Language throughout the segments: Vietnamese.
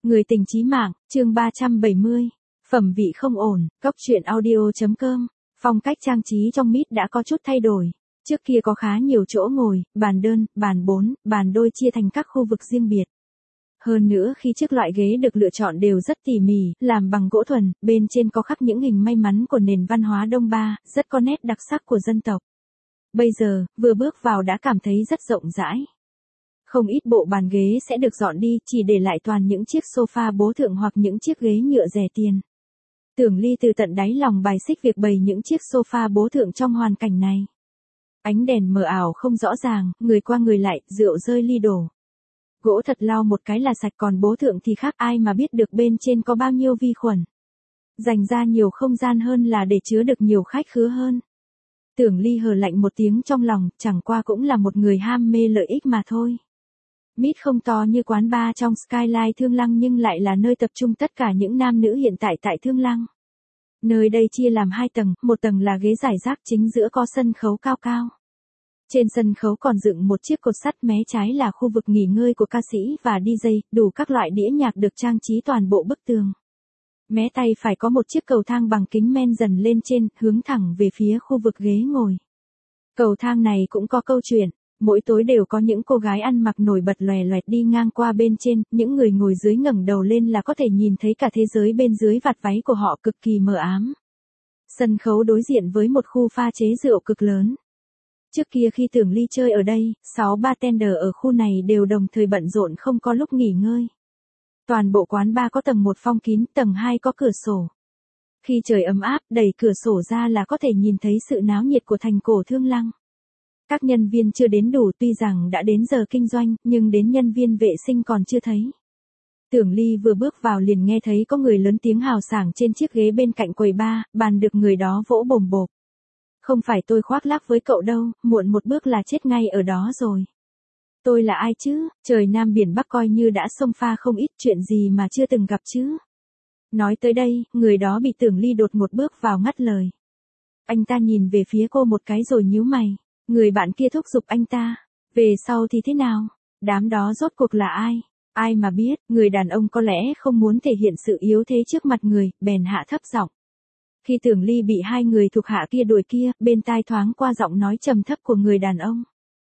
Người tình chí mạng, chương 370. Phẩm vị không ổn, góc truyện audio.com. Phong cách trang trí trong Meet đã có chút thay đổi. Trước kia có khá nhiều chỗ ngồi, bàn đơn, bàn 4, bàn đôi chia thành các khu vực riêng biệt. Hơn nữa khi trước loại ghế được lựa chọn đều rất tỉ mỉ, làm bằng gỗ thuần, bên trên có khắc những hình may mắn của nền văn hóa Đông Ba, rất có nét đặc sắc của dân tộc. Bây giờ, vừa bước vào đã cảm thấy rất rộng rãi. Không ít bộ bàn ghế sẽ được dọn đi, chỉ để lại toàn những chiếc sofa bố thượng hoặc những chiếc ghế nhựa rẻ tiền. Tưởng Ly từ tận đáy lòng bài xích việc bày những chiếc sofa bố thượng trong hoàn cảnh này. Ánh đèn mờ ảo không rõ ràng, người qua người lại, rượu rơi ly đổ. Gỗ thật lau một cái là sạch, còn bố thượng thì khác, ai mà biết được bên trên có bao nhiêu vi khuẩn. Dành ra nhiều không gian hơn là để chứa được nhiều khách khứa hơn. Tưởng Ly hừ lạnh một tiếng trong lòng, chẳng qua cũng là một người ham mê lợi ích mà thôi. Meet không to như quán bar trong Skyline Thương Lăng nhưng lại là nơi tập trung tất cả những nam nữ hiện tại tại Thương Lăng. Nơi đây chia làm 2 tầng, một tầng là ghế rải rác, chính giữa có sân khấu cao cao. Trên sân khấu còn dựng một chiếc cột sắt, mé trái là khu vực nghỉ ngơi của ca sĩ và DJ, đủ các loại đĩa nhạc được trang trí toàn bộ bức tường. Mé tay phải có một chiếc cầu thang bằng kính men dần lên trên, hướng thẳng về phía khu vực ghế ngồi. Cầu thang này cũng có câu chuyện. Mỗi tối đều có những cô gái ăn mặc nổi bật lòe loẹt đi ngang qua bên trên, những người ngồi dưới ngẩng đầu lên là có thể nhìn thấy cả thế giới bên dưới vạt váy của họ, cực kỳ mờ ám. Sân khấu đối diện với một khu pha chế rượu cực lớn. Trước kia khi Tưởng Ly chơi ở đây, 6 bartender ở khu này đều đồng thời bận rộn không có lúc nghỉ ngơi. Toàn bộ quán bar có tầng 1 phong kín, tầng 2 có cửa sổ. Khi trời ấm áp, đẩy cửa sổ ra là có thể nhìn thấy sự náo nhiệt của thành cổ Thương Lăng. Các nhân viên chưa đến đủ, tuy rằng đã đến giờ kinh doanh, nhưng đến nhân viên vệ sinh còn chưa thấy. Tưởng Ly vừa bước vào liền nghe thấy có người lớn tiếng hào sảng trên chiếc ghế bên cạnh quầy bar, bàn được người đó vỗ bồm bộp. Không phải tôi khoác lác với cậu đâu, muộn một bước là chết ngay ở đó rồi. Tôi là ai chứ, trời Nam biển Bắc coi như đã xông pha không ít, chuyện gì mà chưa từng gặp chứ. Nói tới đây, người đó bị Tưởng Ly đột một bước vào ngắt lời. Anh ta nhìn về phía cô một cái rồi nhíu mày. Người bạn kia thúc giục anh ta. Về sau thì thế nào? Đám đó rốt cuộc là ai? Ai mà biết, người đàn ông có lẽ không muốn thể hiện sự yếu thế trước mặt người, bèn hạ thấp giọng. Khi Tưởng Ly bị 2 người thuộc hạ kia đuổi kia, bên tai thoáng qua giọng nói trầm thấp của người đàn ông.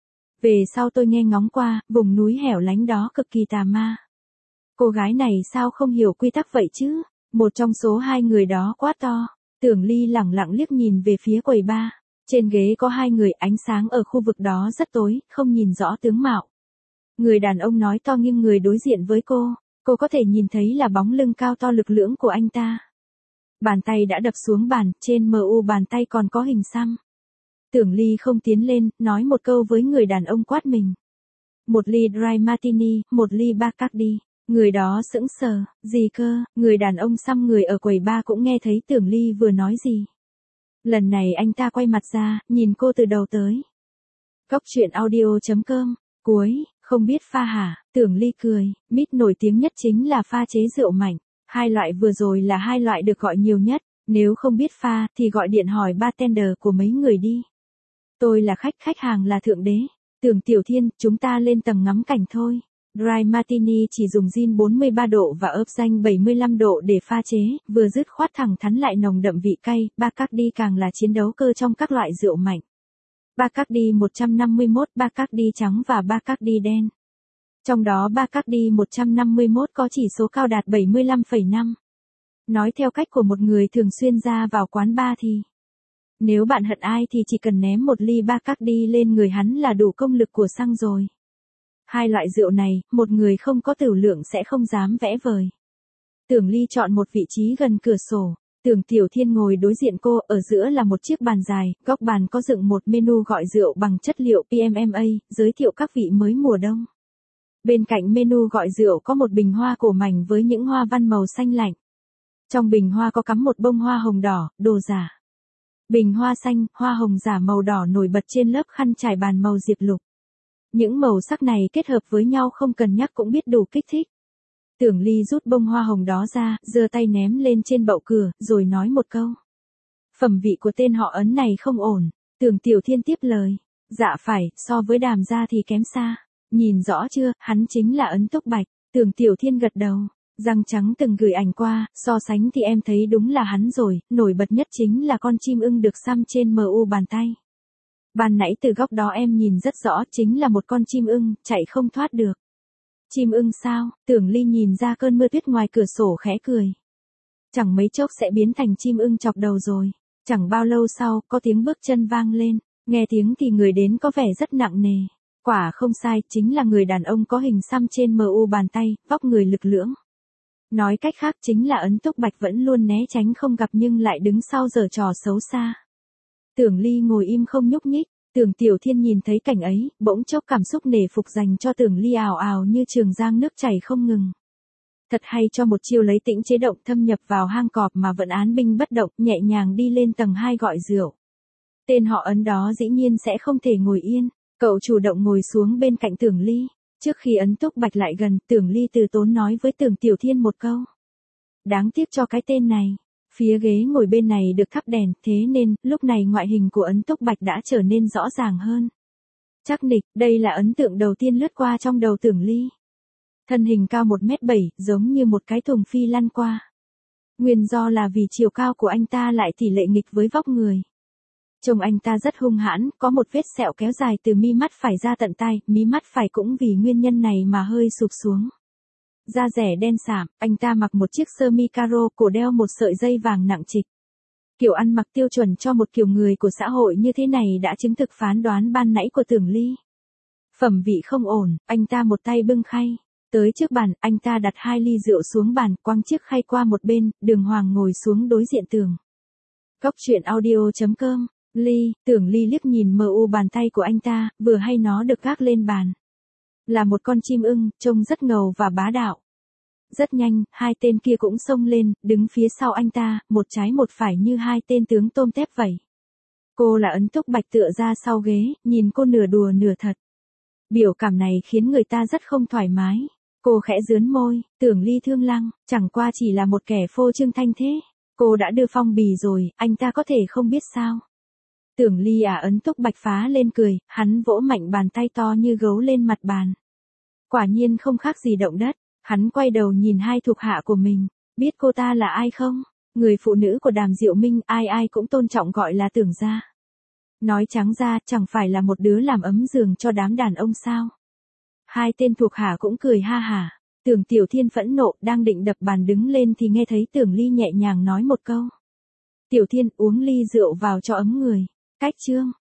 Về sau tôi nghe ngóng qua, vùng núi hẻo lánh đó cực kỳ tà ma. Cô gái này sao không hiểu quy tắc vậy chứ? Một trong số 2 người đó quát to. Tưởng Ly lẳng lặng liếc nhìn về phía quầy bar. Trên ghế có 2 người, ánh sáng ở khu vực đó rất tối, không nhìn rõ tướng mạo. Người đàn ông nói to nghiêng người đối diện với cô có thể nhìn thấy là bóng lưng cao to lực lưỡng của anh ta. Bàn tay đã đập xuống bàn, trên mu bàn tay còn có hình xăm. Tưởng Ly không tiến lên, nói một câu với người đàn ông quát mình. Một ly dry martini, một ly Bacardi. Người đó sững sờ, gì cơ, người đàn ông xăm người ở quầy bar cũng nghe thấy Tưởng Ly vừa nói gì. Lần này anh ta quay mặt ra, nhìn cô từ đầu tới. Góc truyện audio.com, cuối, không biết pha hả, Tưởng Ly cười, Meet nổi tiếng nhất chính là pha chế rượu mạnh. 2 loại vừa rồi là 2 loại được gọi nhiều nhất, nếu không biết pha thì gọi điện hỏi bartender của mấy người đi. Tôi là khách hàng là thượng đế. Tưởng Tiểu Thiên, chúng ta lên tầng ngắm cảnh thôi. Dry Martini chỉ dùng gin 43 độ và ớp danh 75 độ để pha chế, vừa dứt khoát thẳng thắn lại nồng đậm vị cay, Bacardi càng là chiến đấu cơ trong các loại rượu mạnh. Bacardi 151, Bacardi trắng và Bacardi đen. Trong đó Bacardi 151 có chỉ số cao đạt 75,5. Nói theo cách của một người thường xuyên ra vào quán bar thì nếu bạn hận ai thì chỉ cần ném một ly Bacardi lên người hắn là đủ công lực của xăng rồi. 2 loại rượu này, một người không có tửu lượng sẽ không dám vẽ vời. Tưởng Ly chọn một vị trí gần cửa sổ. Tưởng Tiểu Thiên ngồi đối diện cô, ở giữa là một chiếc bàn dài, góc bàn có dựng một menu gọi rượu bằng chất liệu PMMA, giới thiệu các vị mới mùa đông. Bên cạnh menu gọi rượu có một bình hoa cổ mảnh với những hoa văn màu xanh lạnh. Trong bình hoa có cắm một bông hoa hồng đỏ, đồ giả. Bình hoa xanh, hoa hồng giả màu đỏ nổi bật trên lớp khăn trải bàn màu diệp lục. Những màu sắc này kết hợp với nhau không cần nhắc cũng biết đủ kích thích. Tưởng Ly rút bông hoa hồng đó ra, giơ tay ném lên trên bậu cửa, rồi nói một câu. Phẩm vị của tên họ Ấn này không ổn. Tưởng Tiểu Thiên tiếp lời. Dạ phải, so với Đàm gia thì kém xa. Nhìn rõ chưa, hắn chính là Ấn Túc Bạch. Tưởng Tiểu Thiên gật đầu. Răng trắng từng gửi ảnh qua, so sánh thì em thấy đúng là hắn rồi, nổi bật nhất chính là con chim ưng được xăm trên MU bàn tay. Ban nãy từ góc đó em nhìn rất rõ, chính là một con chim ưng, chạy không thoát được. Chim ưng sao? Tưởng Ly nhìn ra cơn mưa tuyết ngoài cửa sổ khẽ cười. Chẳng mấy chốc sẽ biến thành chim ưng chọc đầu rồi. Chẳng bao lâu sau, có tiếng bước chân vang lên, nghe tiếng thì người đến có vẻ rất nặng nề. Quả không sai, chính là người đàn ông có hình xăm trên MU bàn tay, vóc người lực lưỡng. Nói cách khác chính là Ấn Túc Bạch vẫn luôn né tránh không gặp nhưng lại đứng sau giở trò xấu xa. Tưởng Ly ngồi im không nhúc nhích, Tưởng Tiểu Thiên nhìn thấy cảnh ấy, bỗng chốc cảm xúc nể phục dành cho Tưởng Ly ào ào như trường giang nước chảy không ngừng. Thật hay cho một chiêu lấy tĩnh chế động thâm nhập vào hang cọp mà vẫn án binh bất động, nhẹ nhàng đi lên tầng 2 gọi rượu. Tên họ Ấn đó dĩ nhiên sẽ không thể ngồi yên, cậu chủ động ngồi xuống bên cạnh Tưởng Ly. Trước khi Ấn Túc Bạch lại gần, Tưởng Ly từ tốn nói với Tưởng Tiểu Thiên một câu. Đáng tiếc cho cái tên này. Phía ghế ngồi bên này được thắp đèn, thế nên, lúc này ngoại hình của Ấn Túc Bạch đã trở nên rõ ràng hơn. Chắc nịch, đây là ấn tượng đầu tiên lướt qua trong đầu Tưởng Ly. Thân hình cao 1m7, giống như một cái thùng phi lăn qua. Nguyên do là vì chiều cao của anh ta lại tỷ lệ nghịch với vóc người. Trông anh ta rất hung hãn, có một vết sẹo kéo dài từ mi mắt phải ra tận tai, mí mắt phải cũng vì nguyên nhân này mà hơi sụp xuống. Da rẻ đen sạm, anh ta mặc một chiếc sơ mi caro, cổ đeo một sợi dây vàng nặng trịch. Kiểu ăn mặc tiêu chuẩn cho một kiểu người của xã hội như thế này đã chứng thực phán đoán ban nãy của Tưởng Ly. Phẩm vị không ổn, anh ta một tay bưng khay. Tới trước bàn, anh ta đặt 2 ly rượu xuống bàn, quăng chiếc khay qua một bên, Đường Hoàng ngồi xuống đối diện tường. Cốc truyện audio.com, Ly, Tưởng Ly liếc nhìn MU bàn tay của anh ta, vừa hay nó được gác lên bàn. Là một con chim ưng, trông rất ngầu và bá đạo. Rất nhanh, 2 tên kia cũng xông lên, đứng phía sau anh ta, một trái một phải như 2 tên tướng tôm tép vậy. Cô là Ấn Túc Bạch tựa ra sau ghế, nhìn cô nửa đùa nửa thật. Biểu cảm này khiến người ta rất không thoải mái. Cô khẽ rướn môi, Tưởng Ly thương lăng, chẳng qua chỉ là một kẻ phô trương thanh thế. Cô đã đưa phong bì rồi, anh ta có thể không biết sao. Tưởng Ly à, Ấn Túc Bạch phá lên cười, hắn vỗ mạnh bàn tay to như gấu lên mặt bàn. Quả nhiên không khác gì động đất, hắn quay đầu nhìn 2 thuộc hạ của mình, biết cô ta là ai không? Người phụ nữ của Đàm Diệu Minh, ai ai cũng tôn trọng gọi là Tưởng gia. Nói trắng ra, chẳng phải là một đứa làm ấm giường cho đám đàn ông sao? 2 tên thuộc hạ cũng cười ha hả. Tưởng Tiểu Thiên phẫn nộ, đang định đập bàn đứng lên thì nghe thấy Tưởng Ly nhẹ nhàng nói một câu. Tiểu Thiên, uống ly rượu vào cho ấm người. Cách chương.